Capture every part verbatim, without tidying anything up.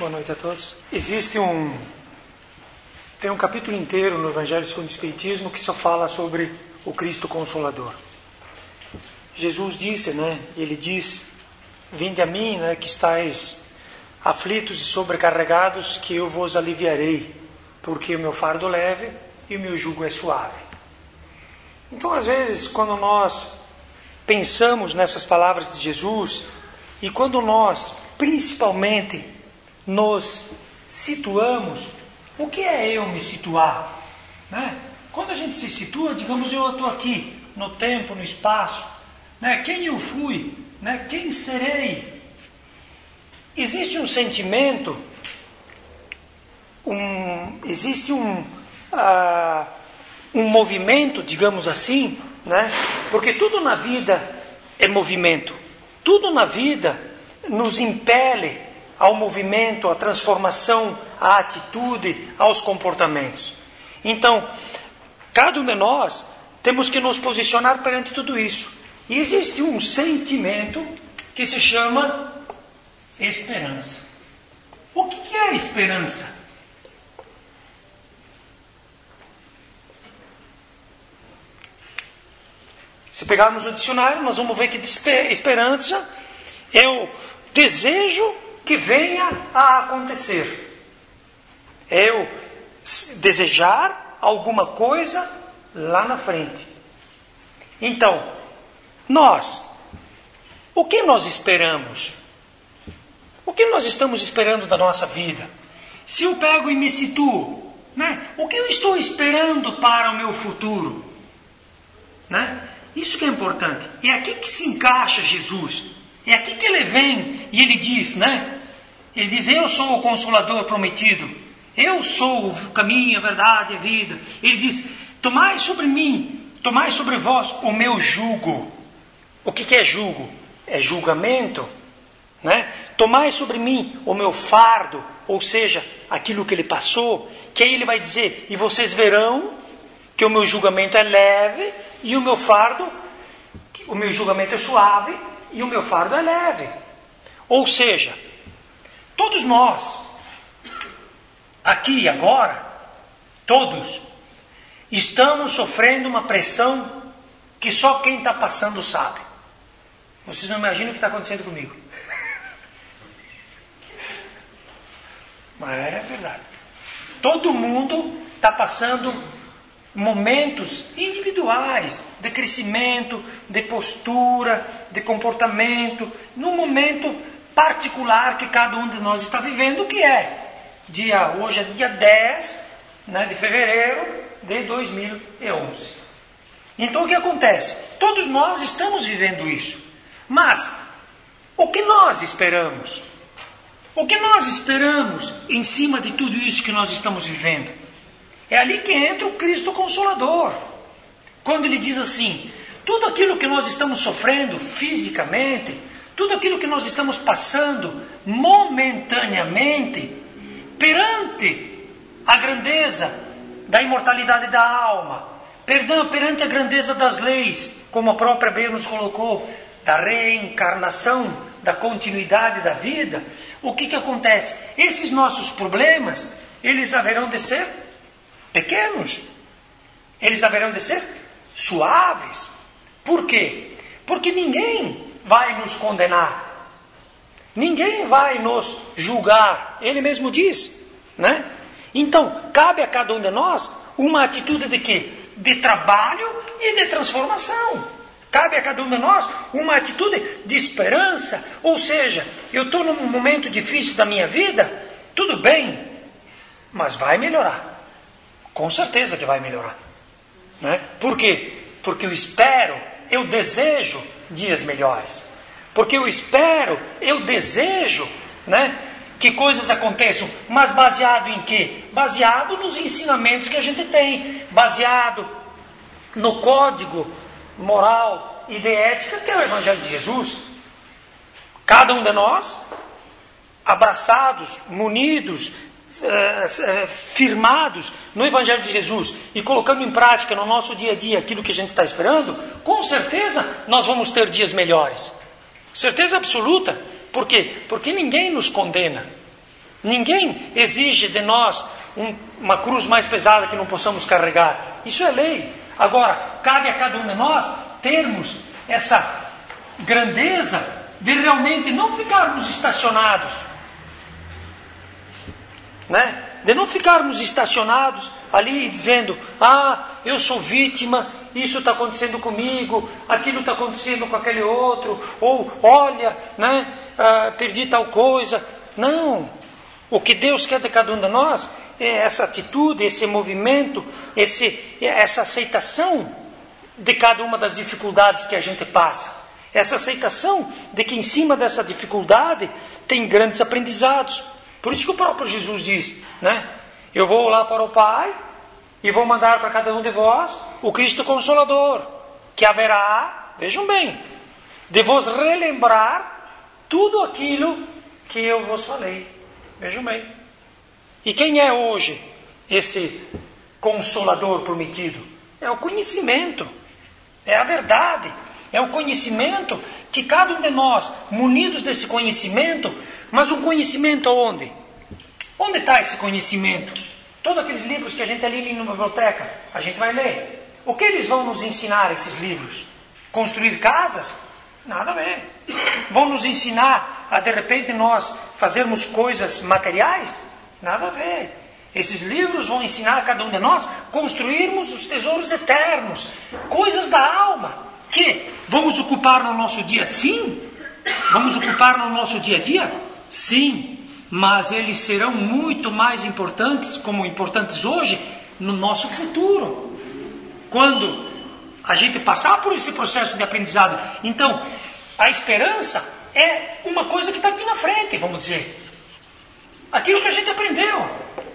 Boa noite a todos. Existe um... Tem um capítulo inteiro no Evangelho segundo o Espiritismo que só fala sobre o Cristo Consolador. Jesus disse, né? Ele diz, vinde a mim, né, que estáis aflitos e sobrecarregados, que eu vos aliviarei, porque o meu fardo é leve e o meu jugo é suave. Então, às vezes, quando nós pensamos nessas palavras de Jesus, e quando nós, principalmente, nos situamos, o que é eu me situar? Né? Quando a gente se situa, digamos, eu estou aqui, no tempo, no espaço, né? Quem eu fui, né? Quem serei? Existe um sentimento, um, existe um, uh, um movimento, digamos assim, né? Porque tudo na vida é movimento, tudo na vida nos impele ao movimento, à transformação, à atitude, aos comportamentos. Então, cada um de nós temos que nos posicionar perante tudo isso. E existe um sentimento que se chama esperança. O que é esperança? Se pegarmos o dicionário, nós vamos ver que esperança é o desejo que venha a acontecer. É eu desejar alguma coisa lá na frente. Então, nós, o que nós esperamos? O que nós estamos esperando da nossa vida? Se eu pego e me situo, né? O que eu estou esperando para o meu futuro? Né? Isso que é importante. É aqui que se encaixa Jesus. É aqui que ele vem e ele diz, né? Ele diz, eu sou o Consolador prometido. Eu sou o caminho, a verdade e a vida. Ele diz, tomai sobre mim, tomai sobre vós o meu jugo. O que, que é jugo? É julgamento, né? Tomai sobre mim o meu fardo, ou seja, aquilo que ele passou, que aí ele vai dizer, e vocês verão que o meu julgamento é leve e o meu fardo, o meu julgamento é suave e o meu fardo é leve. Ou seja, todos nós, aqui e agora, todos, estamos sofrendo uma pressão que só quem está passando sabe. Vocês não imaginam o que está acontecendo comigo. Mas é verdade. Todo mundo está passando momentos individuais de crescimento, de postura, de comportamento, num momento particular que cada um de nós está vivendo, que é dia, hoje é dia dez, né, de fevereiro de dois mil e onze. Então o que acontece? Todos nós estamos vivendo isso. Mas o que nós esperamos? O que nós esperamos em cima de tudo isso que nós estamos vivendo? É ali que entra o Cristo Consolador. Quando ele diz assim, tudo aquilo que nós estamos sofrendo fisicamente, tudo aquilo que nós estamos passando momentaneamente, perante a grandeza da imortalidade da alma, perdão, perante a grandeza das leis, como a própria Bíblia nos colocou, da reencarnação, da continuidade da vida, o que que acontece? Esses nossos problemas, eles haverão de ser pequenos, eles haverão de ser suaves. Por quê? Porque ninguém vai nos condenar, ninguém vai nos julgar, ele mesmo diz, né? Então, cabe a cada um de nós uma atitude de quê? De trabalho e de transformação. Cabe a cada um de nós uma atitude de esperança, ou seja, eu estou num momento difícil da minha vida, tudo bem, mas vai melhorar. Com certeza que vai melhorar, né? Por quê? Porque eu espero, eu desejo dias melhores. Porque eu espero, eu desejo, né, que coisas aconteçam. Mas baseado em quê? Baseado nos ensinamentos que a gente tem. Baseado no código moral e de ética que é o Evangelho de Jesus. Cada um de nós, abraçados, munidos, firmados no Evangelho de Jesus e colocando em prática no nosso dia a dia aquilo que a gente está esperando, com certeza nós vamos ter dias melhores. Certeza absoluta. Por quê? Porque ninguém nos condena. Ninguém exige de nós um, uma cruz mais pesada que não possamos carregar. Isso é lei. Agora, cabe a cada um de nós termos essa grandeza de realmente não ficarmos estacionados, né? De não ficarmos estacionados ali dizendo, ah, eu sou vítima, isso está acontecendo comigo, aquilo está acontecendo com aquele outro, ou olha, né, ah, perdi tal coisa. Não, o que Deus quer de cada um de nós é essa atitude, esse movimento, esse, essa aceitação de cada uma das dificuldades que a gente passa. Essa aceitação de que em cima dessa dificuldade tem grandes aprendizados. Por isso que o próprio Jesus diz, né? Eu vou lá para o Pai e vou mandar para cada um de vós o Cristo Consolador, que haverá, vejam bem, de vos relembrar tudo aquilo que eu vos falei. Vejam bem. E quem é hoje esse Consolador prometido? É o conhecimento, é a verdade. É o conhecimento que cada um de nós, munidos desse conhecimento, mas um conhecimento aonde? Onde está esse conhecimento? Todos aqueles livros que a gente ali na biblioteca, a gente vai ler. O que eles vão nos ensinar, esses livros? Construir casas? Nada a ver. Vão nos ensinar a, de repente, nós fazermos coisas materiais? Nada a ver. Esses livros vão ensinar a cada um de nós construirmos os tesouros eternos, coisas da alma, que vamos ocupar no nosso dia, sim. Vamos ocupar no nosso dia a dia? Sim. Mas eles serão muito mais importantes, como importantes hoje, no nosso futuro. Quando a gente passar por esse processo de aprendizado. Então, a esperança é uma coisa que está aqui na frente, vamos dizer. Aquilo que a gente aprendeu.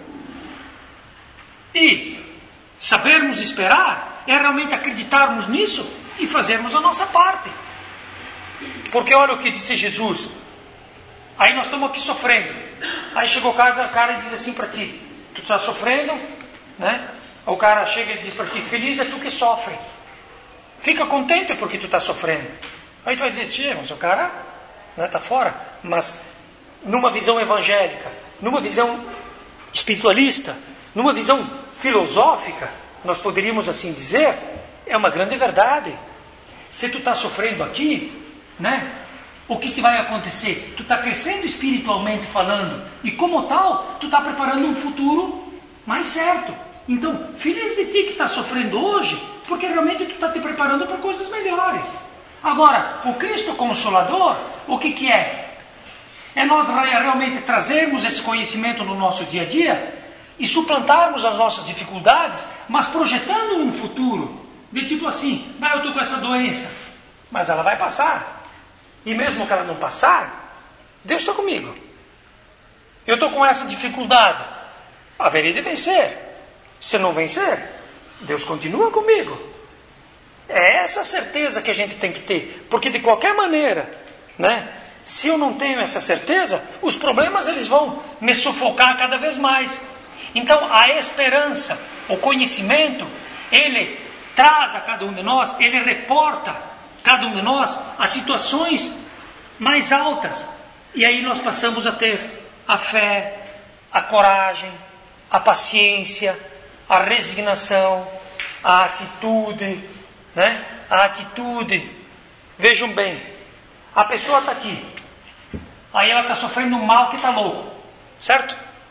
E sabermos esperar é realmente acreditarmos nisso e fazermos a nossa parte. Porque olha o que disse Jesus. Aí nós estamos aqui sofrendo. Aí chegou o cara, o cara e diz assim para ti, tu está sofrendo, né? O cara chega e diz para ti, feliz é tu que sofre. Fica contente porque tu está sofrendo. Aí tu vai dizer, tia, mas o cara está, né, fora. Mas numa visão evangélica, numa visão espiritualista, numa visão filosófica, nós poderíamos assim dizer, é uma grande verdade. Se tu está sofrendo aqui, né, o que, que vai acontecer? Tu está crescendo espiritualmente falando, e como tal, tu está preparando um futuro mais certo. Então, feliz de ti que está sofrendo hoje, porque realmente tu está te preparando para coisas melhores. Agora, o Cristo Consolador, o que, que é? É nós realmente trazermos esse conhecimento no nosso dia a dia e suplantarmos as nossas dificuldades, mas projetando um futuro. De tipo assim, ah, eu estou com essa doença, mas ela vai passar. E mesmo que ela não passar, Deus está comigo. Eu estou com essa dificuldade, haverei de vencer. Se não vencer, Deus continua comigo. É essa certeza que a gente tem que ter. Porque de qualquer maneira, né, se eu não tenho essa certeza, os problemas eles vão me sufocar cada vez mais. Então a esperança, o conhecimento, ele traz a cada um de nós, ele reporta cada um de nós as situações mais altas. E aí nós passamos a ter a fé, a coragem, a paciência, a resignação, a atitude, né? A atitude. Vejam bem, a pessoa está aqui, aí ela está sofrendo um mal que está louco, certo?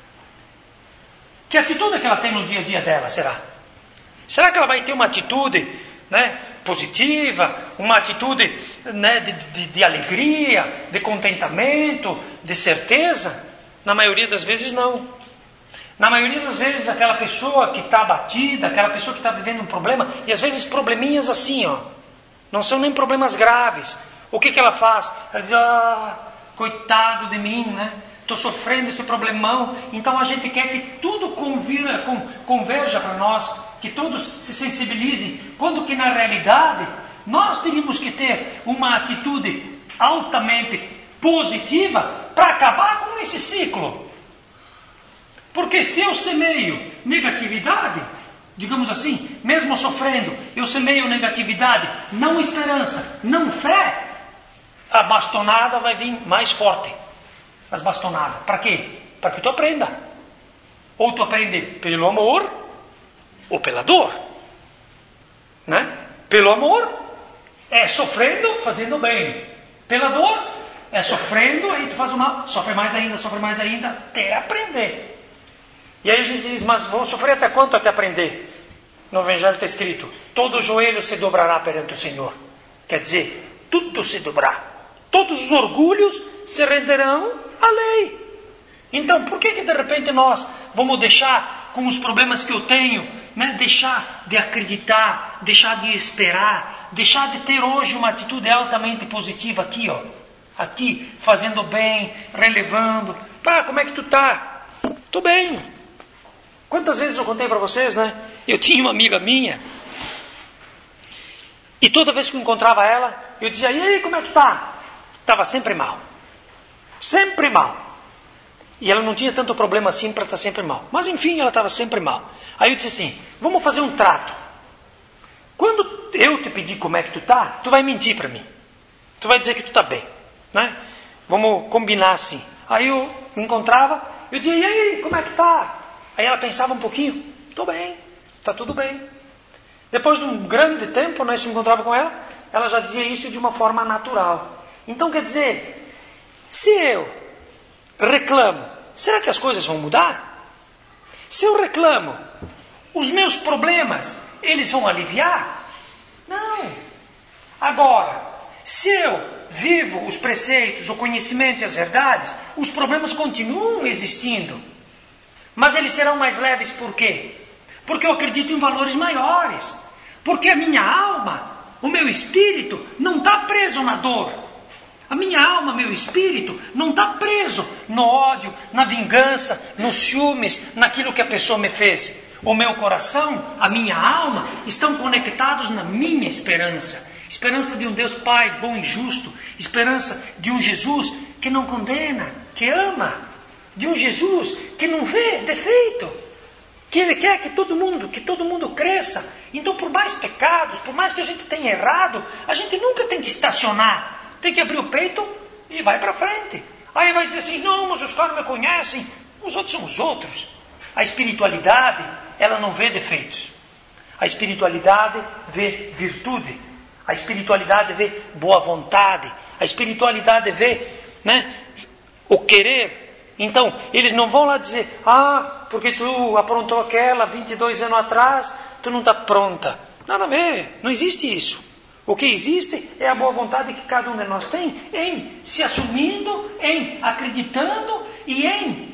Que atitude que ela tem no dia a dia dela, será? Será que ela vai ter uma atitude, né, positiva, uma atitude, né, de, de, de alegria, de contentamento, de certeza? Na maioria das vezes não. Na maioria das vezes aquela pessoa que está abatida, aquela pessoa que está vivendo um problema, e às vezes probleminhas assim, ó, não são nem problemas graves. O que, que ela faz? Ela diz, ah, coitado de mim, né? Estou sofrendo esse problemão. Então a gente quer que tudo convira, com, converja para nós, que todos se sensibilizem, quando que na realidade nós teríamos que ter uma atitude altamente positiva para acabar com esse ciclo. Porque se eu semeio negatividade, digamos assim, mesmo sofrendo, eu semeio negatividade, não esperança, não fé, a bastonada vai vir mais forte. As bastonadas. Para quê? para que tu aprenda. Ou tu aprende pelo amor, ou pela dor. Né? Pelo amor, é sofrendo, fazendo bem. Pela dor, é sofrendo, aí tu faz o mal, sofre mais ainda, sofre mais ainda, até aprender. E aí a gente diz, mas vou sofrer até quanto até aprender? No Evangelho está escrito, todo joelho se dobrará perante o Senhor. Quer dizer, tudo se dobrará. Todos os orgulhos se renderão à lei. Então, por que que de repente nós vamos deixar, com os problemas que eu tenho, né, deixar de acreditar, deixar de esperar, deixar de ter hoje uma atitude altamente positiva aqui, ó, aqui, fazendo bem, relevando. Pá, como é que tu tá? Tô bem. Quantas vezes eu contei para vocês, né? Eu tinha uma amiga minha, e toda vez que eu encontrava ela, eu dizia, e aí, como é que tá? Estava sempre mal. Sempre mal. E ela não tinha tanto problema assim para estar sempre mal. Mas enfim, ela estava sempre mal. Aí eu disse assim, vamos fazer um trato. Quando eu te pedir como é que tu tá, tu vai mentir para mim. Tu vai dizer que tu tá bem. Né? Vamos combinar assim. Aí eu me encontrava, eu dizia, e aí, como é que tá? Aí ela pensava um pouquinho, tô bem, tá tudo bem. Depois de um grande tempo, nós se encontrava com ela, ela já dizia isso de uma forma natural. Então quer dizer, se eu reclamo, será que as coisas vão mudar? Se eu reclamo, os meus problemas, eles vão aliviar? Não. Agora, se eu vivo os preceitos, o conhecimento e as verdades, os problemas continuam existindo. Mas eles serão mais leves por quê? Porque eu acredito em valores maiores. Porque a minha alma, o meu espírito, não está preso na dor. A minha alma, meu espírito, não está preso no ódio, na vingança, nos ciúmes, naquilo que a pessoa me fez. O meu coração, a minha alma, estão conectados na minha esperança. Esperança de um Deus Pai bom e justo. Esperança de um Jesus que não condena, que ama. De um Jesus que não vê defeito. Que Ele quer que todo mundo, que todo mundo cresça. Então, por mais pecados, por mais que a gente tenha errado, a gente nunca tem que estacionar. Tem que abrir o peito e vai para frente. Aí vai dizer assim, não, mas os caras me conhecem. Os outros são os outros. A espiritualidade, ela não vê defeitos. A espiritualidade vê virtude. A espiritualidade vê boa vontade. A espiritualidade vê, né, o querer. Então, eles não vão lá dizer, ah, porque tu aprontou aquela vinte e dois anos atrás, tu não está pronta. Nada a ver, não existe isso. O que existe é a boa vontade que cada um de nós tem em se assumindo, em acreditando e em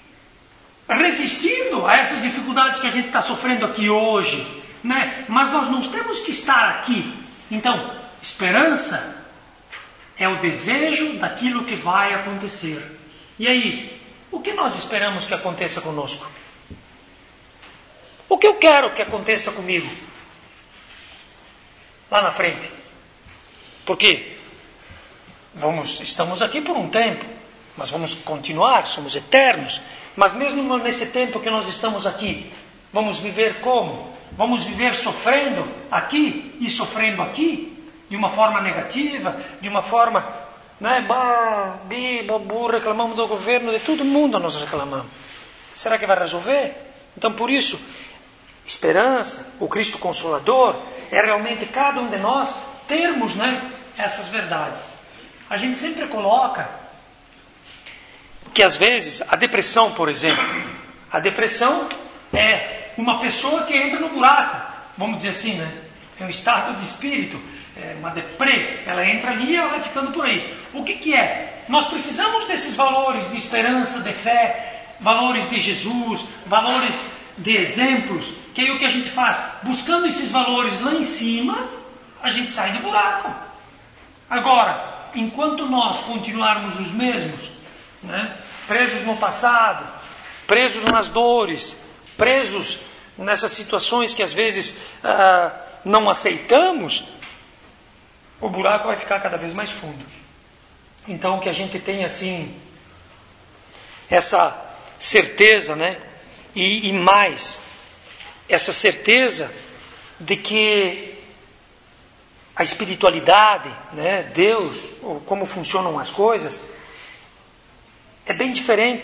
resistindo a essas dificuldades que a gente está sofrendo aqui hoje. Né? Mas nós não temos que estar aqui. Então, esperança é o desejo daquilo que vai acontecer. E aí, o que nós esperamos que aconteça conosco? O que eu quero que aconteça comigo? Lá na frente. Porque vamos, estamos aqui por um tempo, mas vamos continuar, somos eternos. Mas mesmo nesse tempo que nós estamos aqui, vamos viver como? Vamos viver sofrendo aqui e sofrendo aqui? De uma forma negativa, de uma forma, né, bah, bi, babu, reclamamos do governo, de todo mundo nós reclamamos. Será que vai resolver? Então por isso, esperança, o Cristo Consolador, é realmente cada um de nós termos, né, essas verdades. A gente sempre coloca que às vezes a depressão, por exemplo, a depressão é uma pessoa que entra no buraco, vamos dizer assim, né? É um estado de espírito, é uma deprê, ela entra ali e ela vai ficando por aí. O que que é? Nós precisamos desses valores de esperança, de fé, valores de Jesus, valores de exemplos, que aí o que a gente faz? Buscando esses valores lá em cima, a gente sai do buraco. Agora, enquanto nós continuarmos os mesmos, né, presos no passado, presos nas dores, presos nessas situações que às vezes ah, não aceitamos, o buraco vai ficar cada vez mais fundo. Então que a gente tenha assim essa certeza, né? E, e mais, essa certeza de que a espiritualidade, né, Deus, ou como funcionam as coisas, é bem diferente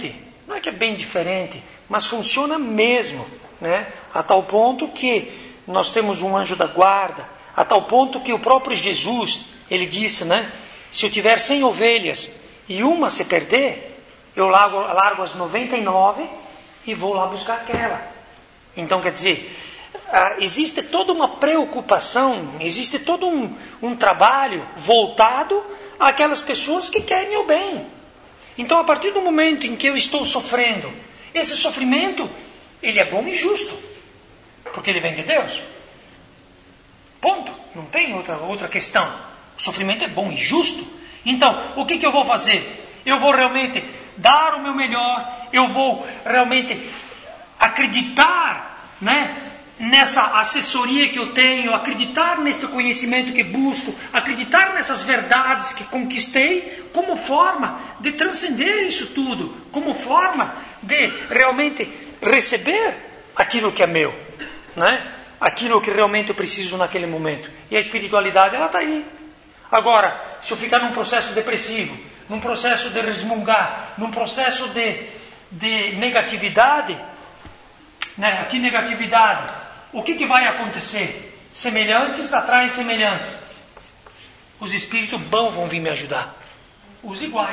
não é que é bem diferente, mas funciona mesmo, né? A tal ponto que nós temos um anjo da guarda, a tal ponto que o próprio Jesus, ele disse, né? Se eu tiver cem ovelhas e uma se perder, eu largo, largo as noventa e nove e vou lá buscar aquela. Então, quer dizer, existe toda uma preocupação, existe todo um, um trabalho voltado àquelas pessoas que querem o bem. Então, a partir do momento em que eu estou sofrendo, esse sofrimento, ele é bom e justo, porque ele vem de Deus. Ponto. Não tem outra, outra questão. O sofrimento é bom e justo. Então, o que, que eu vou fazer? Eu vou realmente dar o meu melhor, eu vou realmente acreditar, né, nessa assessoria que eu tenho, acreditar nesse conhecimento que busco, acreditar nessas verdades que conquistei, como forma de transcender isso tudo, como forma de realmente receber aquilo que é meu, né? Aquilo que realmente eu preciso naquele momento. E a espiritualidade, ela está aí. Agora, se eu ficar num processo depressivo, num processo de resmungar, num processo de, de negatividade, né? Aqui negatividade, o que, que vai acontecer? Semelhantes atraem semelhantes. Os espíritos bons vão vir me ajudar. Os iguais.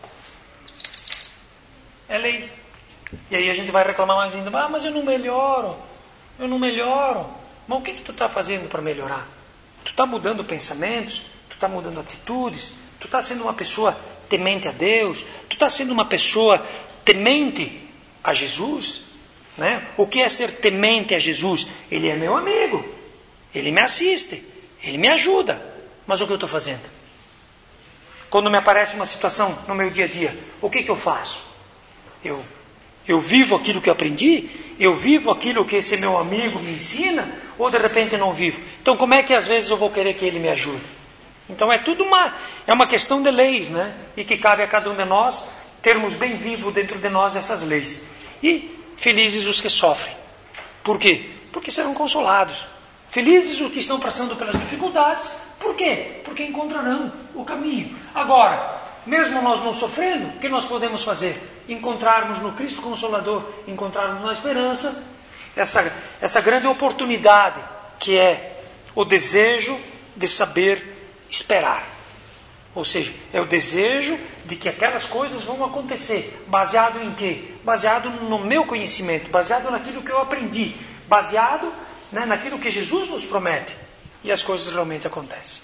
É lei. E aí a gente vai reclamar mais ainda. Ah, mas eu não melhoro. Eu não melhoro. Mas o que, que tu está fazendo para melhorar? Tu está mudando pensamentos? Tu está mudando atitudes? Tu está sendo uma pessoa temente a Deus? Tu está sendo uma pessoa temente a Jesus? Né? O que é ser temente a Jesus? Ele é meu amigo, ele me assiste, ele me ajuda. Mas o que eu estou fazendo? Quando me aparece uma situação no meu dia a dia, o que, que eu faço? Eu, eu vivo aquilo que eu aprendi? Eu vivo aquilo que esse meu amigo me ensina? Ou de repente não vivo? Então como é que às vezes eu vou querer que ele me ajude? Então é tudo uma, é uma questão de leis, né? E que cabe a cada um de nós termos bem vivo dentro de nós essas leis. E felizes os que sofrem. Por quê? Porque serão consolados. Felizes os que estão passando pelas dificuldades. Por quê? Porque encontrarão o caminho. Agora, mesmo nós não sofrendo, o que nós podemos fazer? Encontrarmos no Cristo Consolador, encontrarmos na esperança, essa, essa grande oportunidade que é o desejo de saber esperar. Ou seja, é o desejo de que aquelas coisas vão acontecer. Baseado em quê? Baseado no meu conhecimento, baseado naquilo que eu aprendi, baseado, né, naquilo que Jesus nos promete. E as coisas realmente acontecem.